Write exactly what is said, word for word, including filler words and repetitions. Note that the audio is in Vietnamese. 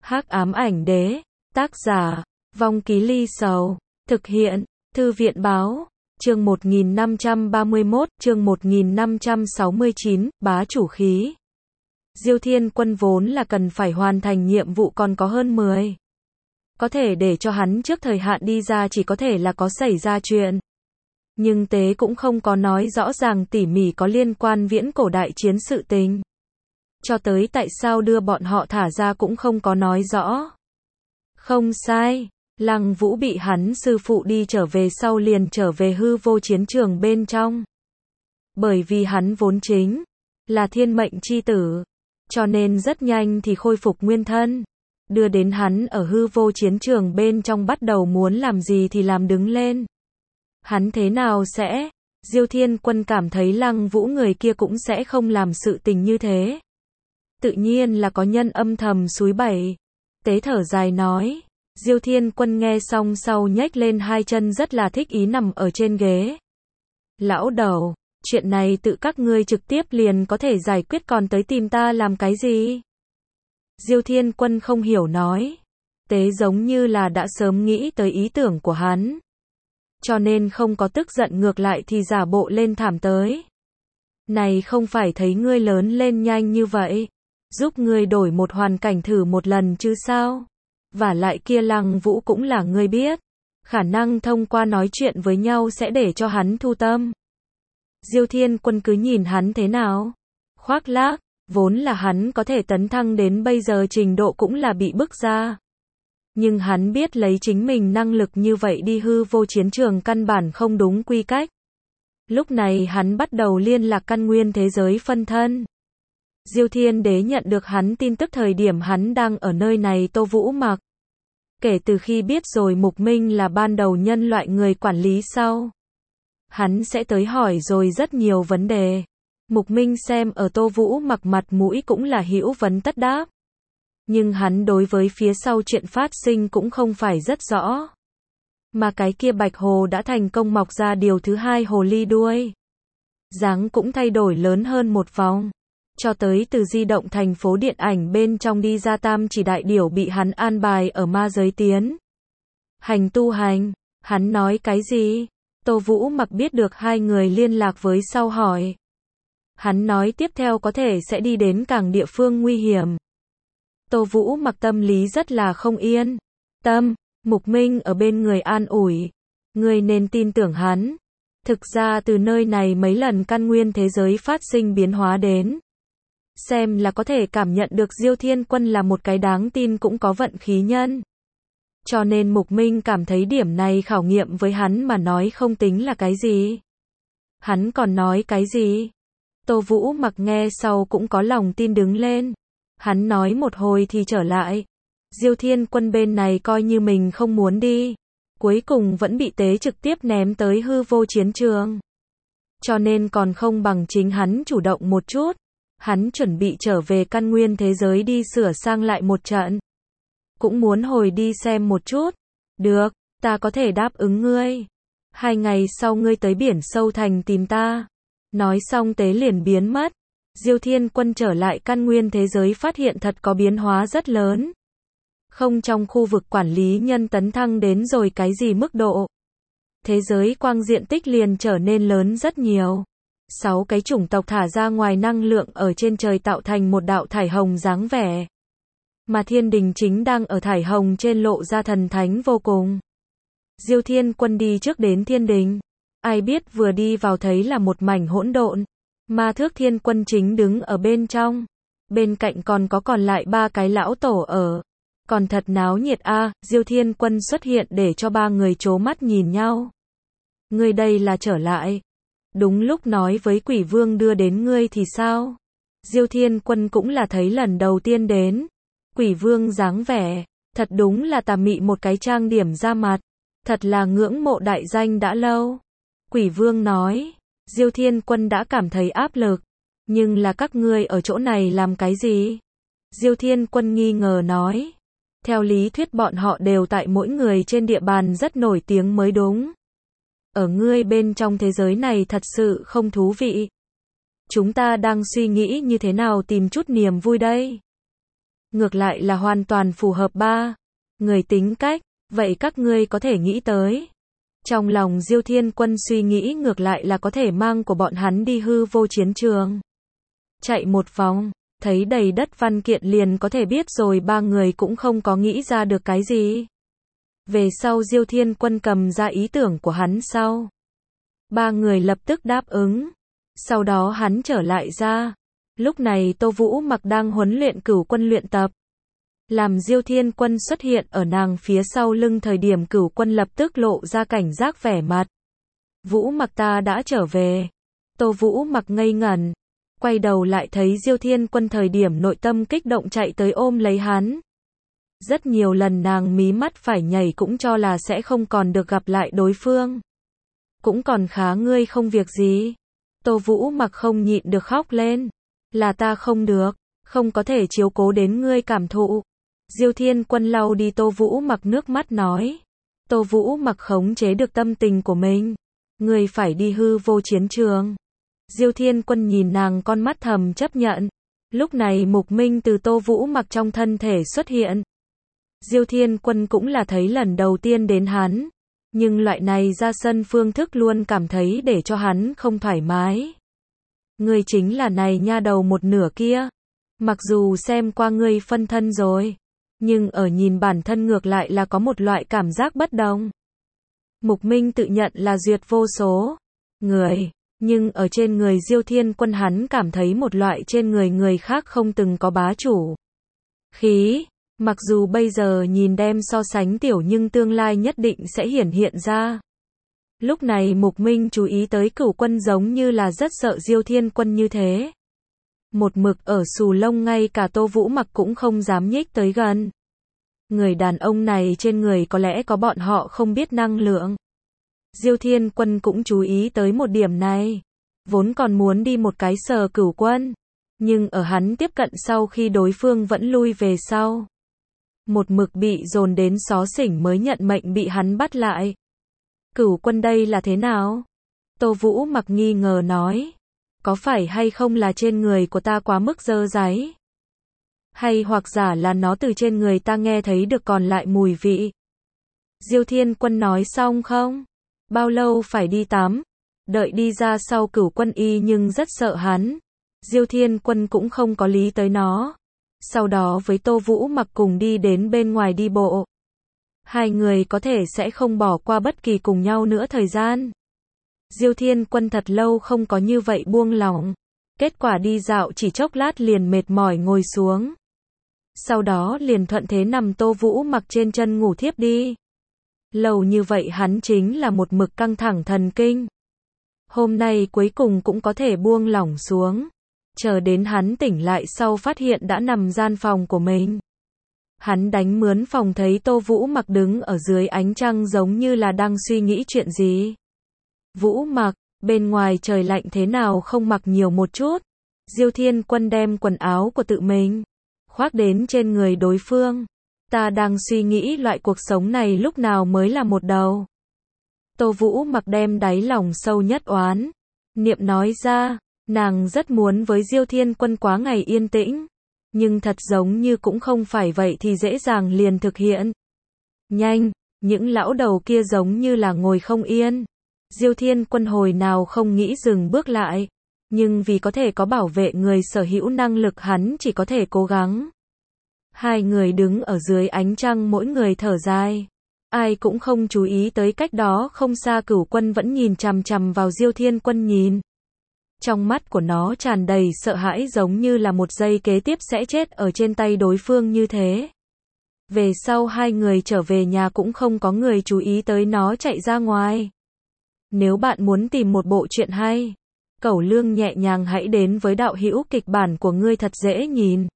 Hắc ám ảnh đế, tác giả, Vong Ký Ly Sầu, thực hiện, Thư viện báo, chương một nghìn năm trăm ba mươi mốt, chương một nghìn năm trăm sáu mươi chín, bá chủ khí. Diêu Thiên Quân vốn là cần phải hoàn thành nhiệm vụ còn có hơn mười. Có thể để cho hắn trước thời hạn đi ra chỉ có thể là có xảy ra chuyện. Nhưng tế cũng không có nói rõ ràng tỉ mỉ có liên quan viễn cổ đại chiến sự tình. Cho tới tại sao đưa bọn họ thả ra cũng không có nói rõ. Không sai, Lăng Vũ bị hắn sư phụ đi trở về sau liền trở về hư vô chiến trường bên trong. Bởi vì hắn vốn chính là thiên mệnh chi tử, cho nên rất nhanh thì khôi phục nguyên thân. Đưa đến hắn ở hư vô chiến trường bên trong bắt đầu muốn làm gì thì làm đứng lên. Hắn thế nào sẽ? Diêu Thiên Quân cảm thấy Lăng Vũ người kia cũng sẽ không làm sự tình như thế. Tự nhiên là có nhân âm thầm xúi bẩy. Tế thở dài nói. Diêu Thiên Quân nghe xong sau nhếch lên hai chân rất là thích ý nằm ở trên ghế. Lão đầu, chuyện này tự các ngươi trực tiếp liền có thể giải quyết còn tới tìm ta làm cái gì? Diêu Thiên Quân không hiểu nói. Tế giống như là đã sớm nghĩ tới ý tưởng của hắn. Cho nên không có tức giận ngược lại thì giả bộ lên thảm tới. Này không phải thấy ngươi lớn lên nhanh như vậy. Giúp ngươi đổi một hoàn cảnh thử một lần chứ sao? Và lại kia Lăng Vũ cũng là ngươi biết. Khả năng thông qua nói chuyện với nhau sẽ để cho hắn thu tâm. Diêu Thiên Quân cứ nhìn hắn thế nào? Khoác lác, vốn là hắn có thể tấn thăng đến bây giờ trình độ cũng là bị bức ra. Nhưng hắn biết lấy chính mình năng lực như vậy đi hư vô chiến trường căn bản không đúng quy cách. Lúc này hắn bắt đầu liên lạc căn nguyên thế giới phân thân. Diêu Thiên Đế nhận được hắn tin tức thời điểm hắn đang ở nơi này Tô Vũ Mặc. Kể từ khi biết rồi Mục Minh là ban đầu nhân loại người quản lý sau. Hắn sẽ tới hỏi rồi rất nhiều vấn đề. Mục Minh xem ở Tô Vũ Mặc mặt mũi cũng là hữu vấn tất đáp. Nhưng hắn đối với phía sau chuyện phát sinh cũng không phải rất rõ. Mà cái kia bạch hồ đã thành công mọc ra điều thứ hai hồ ly đuôi. Dáng cũng thay đổi lớn hơn một vòng. Cho tới từ di động thành phố điện ảnh bên trong đi ra tam chỉ đại điểu bị hắn an bài ở ma giới tiến. Hành tu hành, hắn nói cái gì? Tô Vũ Mặc biết được hai người liên lạc với sau hỏi. Hắn nói tiếp theo có thể sẽ đi đến càng địa phương nguy hiểm. Tô Vũ Mặc tâm lý rất là không yên. Tâm, Mục Minh ở bên người an ủi. Người nên tin tưởng hắn. Thực ra từ nơi này mấy lần căn nguyên thế giới phát sinh biến hóa đến. Xem là có thể cảm nhận được Diêu Thiên Quân là một cái đáng tin cũng có vận khí nhân. Cho nên Mục Minh cảm thấy điểm này khảo nghiệm với hắn mà nói không tính là cái gì. Hắn còn nói cái gì? Tô Vũ Mặc nghe sau cũng có lòng tin đứng lên. Hắn nói một hồi thì trở lại. Diêu Thiên Quân bên này coi như mình không muốn đi. Cuối cùng vẫn bị tế trực tiếp ném tới hư vô chiến trường. Cho nên còn không bằng chính hắn chủ động một chút. Hắn chuẩn bị trở về căn nguyên thế giới đi sửa sang lại một trận. Cũng muốn hồi đi xem một chút. Được, ta có thể đáp ứng ngươi. Hai ngày sau ngươi tới biển sâu thành tìm ta. Nói xong tế liền biến mất. Diêu Thiên Quân trở lại căn nguyên thế giới phát hiện thật có biến hóa rất lớn. Không trong khu vực quản lý nhân tấn thăng đến rồi cái gì mức độ. Thế giới quang diện tích liền trở nên lớn rất nhiều. Sáu cái chủng tộc thả ra ngoài năng lượng ở trên trời tạo thành một đạo thải hồng dáng vẻ. Mà thiên đình chính đang ở thải hồng trên lộ ra thần thánh vô cùng. Diêu Thiên Quân đi trước đến thiên đình. Ai biết vừa đi vào thấy là một mảnh hỗn độn. Ma Thước Thiên Quân chính đứng ở bên trong. Bên cạnh còn có còn lại ba cái lão tổ ở. Còn thật náo nhiệt a. À, Diêu Thiên Quân xuất hiện để cho ba người trố mắt nhìn nhau. Ngươi đây là trở lại. Đúng lúc nói với Quỷ Vương đưa đến ngươi thì sao? Diêu Thiên Quân cũng là thấy lần đầu tiên đến. Quỷ Vương dáng vẻ, thật đúng là tà mị một cái trang điểm ra mặt. Thật là ngưỡng mộ đại danh đã lâu. Quỷ Vương nói, Diêu Thiên Quân đã cảm thấy áp lực. Nhưng là các ngươi ở chỗ này làm cái gì? Diêu Thiên Quân nghi ngờ nói. Theo lý thuyết bọn họ đều tại mỗi người trên địa bàn rất nổi tiếng mới đúng. Ở ngươi bên trong thế giới này thật sự không thú vị. Chúng ta đang suy nghĩ như thế nào tìm chút niềm vui đây. ngược lại là hoàn toàn phù hợp ba người tính cách, vậy các ngươi có thể nghĩ tới. Trong lòng Diêu Thiên Quân suy nghĩ ngược lại là có thể mang của bọn hắn đi hư vô chiến trường. Chạy một vòng, thấy đầy đất văn kiện liền có thể biết rồi ba người cũng không có nghĩ ra được cái gì. Về sau Diêu Thiên Quân cầm ra ý tưởng của hắn sau. Ba người lập tức đáp ứng. Sau đó hắn trở lại ra. Lúc này Tô Vũ Mặc đang huấn luyện Cửu Quân luyện tập. Làm Diêu Thiên Quân xuất hiện ở nàng phía sau lưng thời điểm Cửu Quân lập tức lộ ra cảnh giác vẻ mặt. Vũ Mặc ta đã trở về. Tô Vũ Mặc ngây ngẩn. Quay đầu lại thấy Diêu Thiên Quân thời điểm nội tâm kích động chạy tới ôm lấy hắn. Rất nhiều lần nàng mí mắt phải nhảy cũng cho là sẽ không còn được gặp lại đối phương. Cũng còn khá ngươi không việc gì. Tô Vũ Mặc không nhịn được khóc lên. Là ta không được, không có thể chiếu cố đến ngươi cảm thụ. Diêu Thiên Quân lau đi Tô Vũ Mặc nước mắt nói. Tô Vũ Mặc khống chế được tâm tình của mình. Ngươi phải đi hư vô chiến trường. Diêu Thiên Quân nhìn nàng con mắt thầm chấp nhận. Lúc này Mục Minh từ Tô Vũ Mặc trong thân thể xuất hiện. Diêu Thiên Quân cũng là thấy lần đầu tiên đến hắn. Nhưng loại này ra sân phương thức luôn cảm thấy để cho hắn không thoải mái. Ngươi chính là này nha đầu một nửa kia. Mặc dù xem qua ngươi phân thân rồi. Nhưng ở nhìn bản thân ngược lại là có một loại cảm giác bất đồng. Mục Minh tự nhận là duyệt vô số người. Nhưng ở trên người Diêu Thiên Quân hắn cảm thấy một loại trên người người khác không từng có bá chủ khí. Mặc dù bây giờ nhìn đem so sánh tiểu nhưng tương lai nhất định sẽ hiển hiện ra. Lúc này Mục Minh chú ý tới Cửu Quân giống như là rất sợ Diêu Thiên Quân như thế. Một mực ở xù lông ngay cả Tô Vũ Mặc cũng không dám nhích tới gần. Người đàn ông này trên người có lẽ có bọn họ không biết năng lượng. Diêu Thiên Quân cũng chú ý tới một điểm này. Vốn còn muốn đi một cái sờ Cửu Quân. Nhưng ở hắn tiếp cận sau khi đối phương vẫn lui về sau. Một mực bị dồn đến xó xỉnh mới nhận mệnh bị hắn bắt lại. Cửu Quân đây là thế nào? Tô Vũ Mặc nghi ngờ nói. Có phải hay không là trên người của ta quá mức dơ dáy? Hay hoặc giả là nó từ trên người ta nghe thấy được còn lại mùi vị? Diêu Thiên Quân nói xong không? Bao lâu phải đi tắm? Đợi đi ra sau Cửu Quân y nhưng rất sợ hắn. Diêu Thiên Quân cũng không có lý tới nó. Sau đó với Tô Vũ Mặc cùng đi đến bên ngoài đi bộ. Hai người có thể sẽ không bỏ qua bất kỳ cùng nhau nữa thời gian. Diêu Thiên Quân thật lâu không có như vậy buông lỏng. Kết quả đi dạo chỉ chốc lát liền mệt mỏi ngồi xuống. Sau đó liền thuận thế nằm Tô Vũ Mặc trên chân ngủ thiếp đi. Lâu như vậy hắn chính là một mực căng thẳng thần kinh. Hôm nay cuối cùng cũng có thể buông lỏng xuống. Chờ đến hắn tỉnh lại sau phát hiện đã nằm gian phòng của mình. Hắn đánh mướn phòng thấy Tô Vũ Mặc đứng ở dưới ánh trăng giống như là đang suy nghĩ chuyện gì. Vũ Mặc, bên ngoài trời lạnh thế nào không mặc nhiều một chút. Diêu Thiên Quân đem quần áo của tự mình khoác đến trên người đối phương. Ta đang suy nghĩ loại cuộc sống này lúc nào mới là một đầu. Tô Vũ Mặc đem đáy lòng sâu nhất oán niệm nói ra. Nàng rất muốn với Diêu Thiên Quân quá ngày yên tĩnh. Nhưng thật giống như cũng không phải vậy thì dễ dàng liền thực hiện. Nhanh, những lão đầu kia giống như là ngồi không yên. Diêu Thiên Quân hồi nào không nghĩ dừng bước lại. Nhưng vì có thể có bảo vệ người sở hữu năng lực hắn chỉ có thể cố gắng. Hai người đứng ở dưới ánh trăng mỗi người thở dài. Ai cũng không chú ý tới cách đó không xa Cửu Quân vẫn nhìn chằm chằm vào Diêu Thiên Quân nhìn. Trong mắt của nó tràn đầy sợ hãi giống như là một giây kế tiếp sẽ chết ở trên tay đối phương như thế. Về sau hai người trở về nhà cũng không có người chú ý tới nó chạy ra ngoài. Nếu bạn muốn tìm một bộ truyện hay, Cẩu Lương nhẹ nhàng hãy đến với đạo hữu kịch bản của ngươi thật dễ nhìn.